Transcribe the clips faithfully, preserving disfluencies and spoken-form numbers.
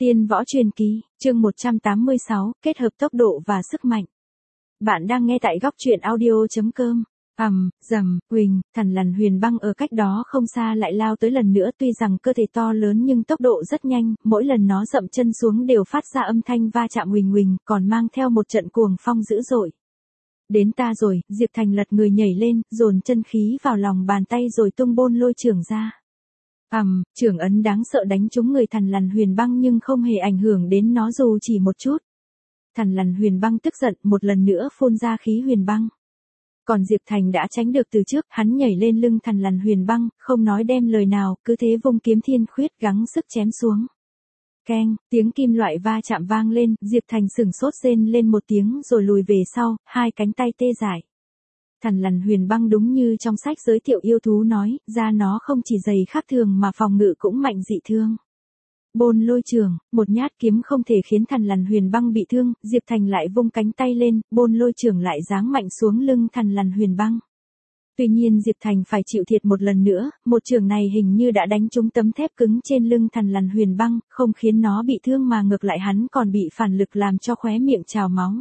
Tiên võ truyền kỳ, chương một trăm tám mươi sáu, kết hợp tốc độ và sức mạnh. Bạn đang nghe tại góc truyện audio.com. Ầm, rầm, huỳnh, thằn lằn huyền băng ở cách đó không xa lại lao tới lần nữa, tuy rằng cơ thể to lớn nhưng tốc độ rất nhanh, mỗi lần nó dậm chân xuống đều phát ra âm thanh va chạm huỳnh huỳnh, còn mang theo một trận cuồng phong dữ dội. Đến ta rồi, Diệp Thành lật người nhảy lên, dồn chân khí vào lòng bàn tay rồi tung bôn lôi trưởng ra. Ầm, um, trưởng ấn đáng sợ đánh trúng người thằn lằn huyền băng nhưng không hề ảnh hưởng đến nó dù chỉ một chút. Thằn lằn huyền băng tức giận, một lần nữa phun ra khí huyền băng. Còn Diệp Thành đã tránh được từ trước, hắn nhảy lên lưng thằn lằn huyền băng, không nói đem lời nào, cứ thế vung kiếm thiên khuyết gắng sức chém xuống. Keng, tiếng kim loại va chạm vang lên, Diệp Thành sửng sốt rên lên một tiếng rồi lùi về sau, hai cánh tay tê dại. Thằn lằn huyền băng đúng như trong sách giới thiệu yêu thú nói, da nó không chỉ dày khác thường mà phòng ngự cũng mạnh dị thương. Bôn lôi trường, một nhát kiếm không thể khiến thằn lằn huyền băng bị thương, Diệp Thành lại vung cánh tay lên, bôn lôi trường lại giáng mạnh xuống lưng thằn lằn huyền băng. Tuy nhiên Diệp Thành phải chịu thiệt một lần nữa, một trường này hình như đã đánh trúng tấm thép cứng trên lưng thằn lằn huyền băng, không khiến nó bị thương mà ngược lại hắn còn bị phản lực làm cho khóe miệng trào máu.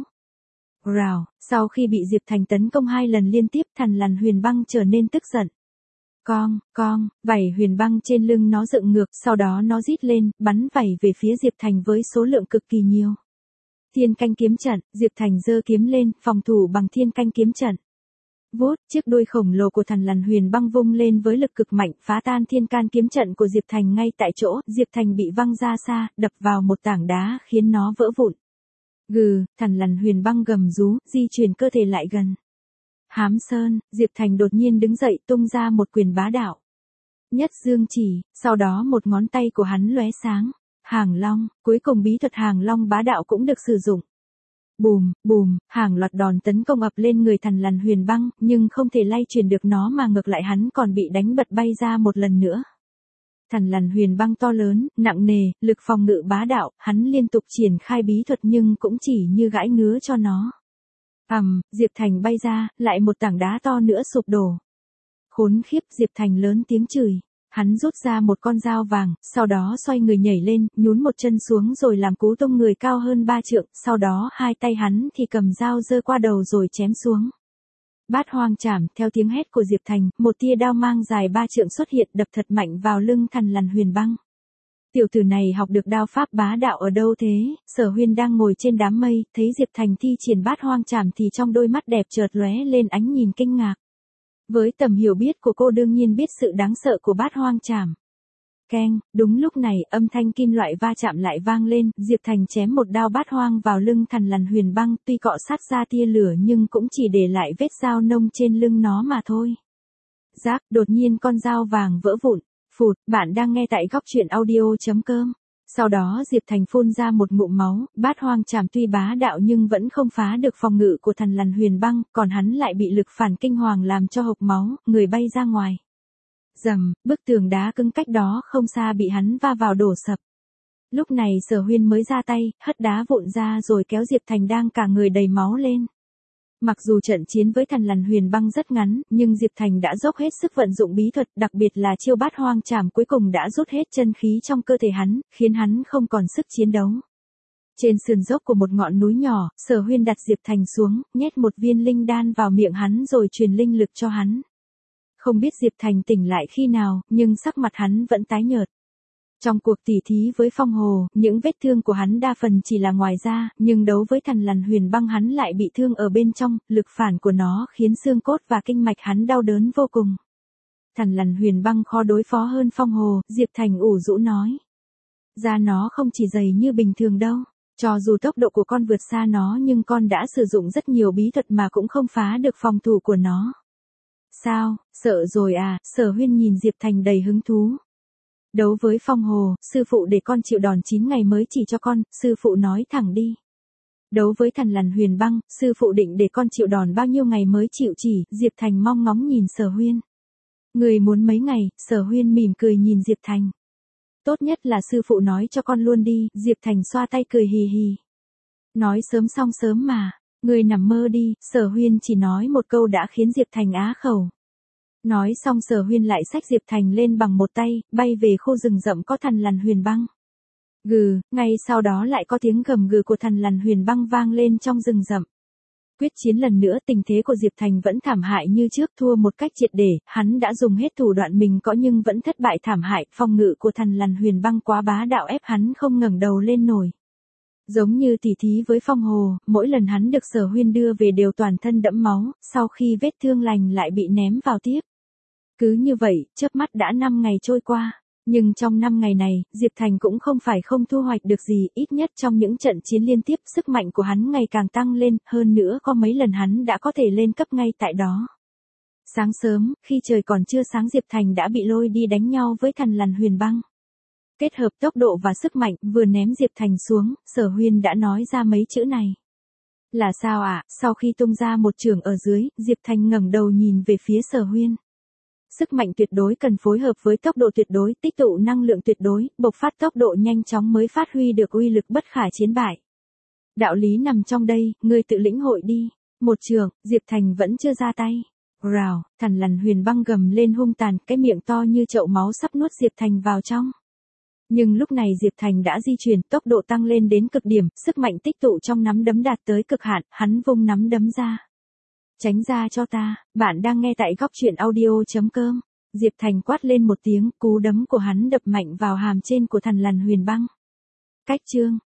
Rào, sau khi bị Diệp Thành tấn công hai lần liên tiếp, thằn lằn huyền băng trở nên tức giận. Cong, cong, vảy huyền băng trên lưng nó dựng ngược, sau đó nó rít lên, bắn vảy về phía Diệp Thành với số lượng cực kỳ nhiều. Thiên canh kiếm trận, Diệp Thành giơ kiếm lên, phòng thủ bằng thiên canh kiếm trận. Vút, chiếc đuôi khổng lồ của thằn lằn huyền băng vung lên với lực cực mạnh, phá tan thiên can kiếm trận của Diệp Thành ngay tại chỗ, Diệp Thành bị văng ra xa, đập vào một tảng đá khiến nó vỡ vụn. Gừ, thằn lằn huyền băng gầm rú, di chuyển cơ thể lại gần. Hám sơn, Diệp Thành đột nhiên đứng dậy tung ra một quyền bá đạo. Nhất dương chỉ, sau đó một ngón tay của hắn lóe sáng. Hàng long, cuối cùng bí thuật hàng long bá đạo cũng được sử dụng. Bùm, bùm, hàng loạt đòn tấn công ập lên người thằn lằn huyền băng, nhưng không thể lay chuyển được nó mà ngược lại hắn còn bị đánh bật bay ra một lần nữa. Thằn lằn huyền băng to lớn, nặng nề, lực phòng ngự bá đạo, hắn liên tục triển khai bí thuật nhưng cũng chỉ như gãi ngứa cho nó. Ầm, um, Diệp Thành bay ra, lại một tảng đá to nữa sụp đổ. Khốn khiếp, Diệp Thành lớn tiếng chửi. Hắn rút ra một con dao vàng, sau đó xoay người nhảy lên, nhún một chân xuống rồi làm cú tung người cao hơn ba trượng, sau đó hai tay hắn thì cầm dao giơ qua đầu rồi chém xuống. Bát hoang chảm, theo tiếng hét của Diệp Thành, một tia đao mang dài ba trượng xuất hiện đập thật mạnh vào lưng thằn lằn huyền băng. Tiểu tử này học được đao pháp bá đạo ở đâu thế? Sở Huyên đang ngồi trên đám mây, thấy Diệp Thành thi triển bát hoang chảm thì trong đôi mắt đẹp chợt lóe lên ánh nhìn kinh ngạc. Với tầm hiểu biết của cô đương nhiên biết sự đáng sợ của bát hoang chảm. Keng, đúng lúc này âm thanh kim loại va chạm lại vang lên, Diệp Thành chém một đao bát hoang vào lưng thằn lằn huyền băng, tuy cọ sát ra tia lửa nhưng cũng chỉ để lại vết dao nông trên lưng nó mà thôi. Rác, đột nhiên con dao vàng vỡ vụn. Phụt, bạn đang nghe tại góc truyện audio.com. Sau đó Diệp Thành phun ra một ngụm máu, bát hoang chảm tuy bá đạo nhưng vẫn không phá được phòng ngự của thằn lằn huyền băng, còn hắn lại bị lực phản kinh hoàng làm cho hộc máu, người bay ra ngoài. Rầm, bức tường đá cứng cách đó không xa bị hắn va vào đổ sập. Lúc này Sở Huyên mới ra tay, hất đá vụn ra rồi kéo Diệp Thành đang cả người đầy máu lên. Mặc dù trận chiến với thằn lằn huyền băng rất ngắn, nhưng Diệp Thành đã dốc hết sức vận dụng bí thuật, đặc biệt là chiêu bát hoang chảm cuối cùng đã rút hết chân khí trong cơ thể hắn, khiến hắn không còn sức chiến đấu. Trên sườn dốc của một ngọn núi nhỏ, Sở Huyên đặt Diệp Thành xuống, nhét một viên linh đan vào miệng hắn rồi truyền linh lực cho hắn. Không biết Diệp Thành tỉnh lại khi nào, nhưng sắc mặt hắn vẫn tái nhợt. Trong cuộc tỉ thí với Phong Hồ, những vết thương của hắn đa phần chỉ là ngoài da, nhưng đấu với thằn lằn huyền băng hắn lại bị thương ở bên trong, lực phản của nó khiến xương cốt và kinh mạch hắn đau đớn vô cùng. Thằn lằn huyền băng khó đối phó hơn Phong Hồ, Diệp Thành ủ rũ nói. Da nó không chỉ dày như bình thường đâu, cho dù tốc độ của con vượt xa nó nhưng con đã sử dụng rất nhiều bí thuật mà cũng không phá được phòng thủ của nó. Sao, sợ rồi à? Sở Huyên nhìn Diệp Thành đầy hứng thú. Đấu với Phong Hồ, sư phụ để con chịu đòn chín ngày mới chỉ cho con, sư phụ nói thẳng đi. Đấu với thằn lằn huyền băng, sư phụ định để con chịu đòn bao nhiêu ngày mới chịu chỉ, Diệp Thành mong ngóng nhìn Sở Huyên. Người muốn mấy ngày, Sở Huyên mỉm cười nhìn Diệp Thành. Tốt nhất là sư phụ nói cho con luôn đi, Diệp Thành xoa tay cười hì hì. Nói sớm xong sớm mà, người nằm mơ đi, Sở Huyên chỉ nói một câu đã khiến Diệp Thành á khẩu. Nói xong Sở Huyên lại xách Diệp Thành lên bằng một tay, bay về khu rừng rậm có thằn lằn huyền băng. Gừ, ngay sau đó lại có tiếng gầm gừ của Thằn Lằn Huyền Băng vang lên trong rừng rậm. Quyết chiến lần nữa, tình thế của Diệp Thành vẫn thảm hại như trước, thua một cách triệt để, hắn đã dùng hết thủ đoạn mình có nhưng vẫn thất bại thảm hại, phòng ngự của Thằn Lằn Huyền Băng quá bá đạo ép hắn không ngẩng đầu lên nổi. Giống như tỉ thí với Phong Hồ, mỗi lần hắn được Sở Huyên đưa về đều toàn thân đẫm máu, sau khi vết thương lành lại bị ném vào tiếp. Cứ như vậy, chớp mắt đã năm ngày trôi qua. Nhưng trong năm ngày này, Diệp Thành cũng không phải không thu hoạch được gì, ít nhất trong những trận chiến liên tiếp, sức mạnh của hắn ngày càng tăng lên, hơn nữa có mấy lần hắn đã có thể lên cấp ngay tại đó. Sáng sớm, khi trời còn chưa sáng Diệp Thành đã bị lôi đi đánh nhau với Thằn Lằn Huyền Băng. Kết hợp tốc độ và sức mạnh, vừa ném Diệp Thành xuống, Sở Huyên đã nói ra mấy chữ này. Là sao ạ? À? Sau khi tung ra một chưởng ở dưới, Diệp Thành ngẩng đầu nhìn về phía Sở Huyên. Sức mạnh tuyệt đối cần phối hợp với tốc độ tuyệt đối, tích tụ năng lượng tuyệt đối, bộc phát tốc độ nhanh chóng mới phát huy được uy lực bất khả chiến bại. Đạo lý nằm trong đây, ngươi tự lĩnh hội đi. Một trường, Diệp Thành vẫn chưa ra tay. Rào, Thằn Lằn Huyền Băng gầm lên hung tàn, cái miệng to như chậu máu sắp nuốt Diệp Thành vào trong. Nhưng lúc này Diệp Thành đã di chuyển, tốc độ tăng lên đến cực điểm, sức mạnh tích tụ trong nắm đấm đạt tới cực hạn, hắn vung nắm đấm ra. Tránh ra cho ta, bạn đang nghe tại góc truyện audio.com. Diệp Thành quát lên một tiếng, cú đấm của hắn đập mạnh vào hàm trên của Thằn Lằn Huyền Băng. Cách chương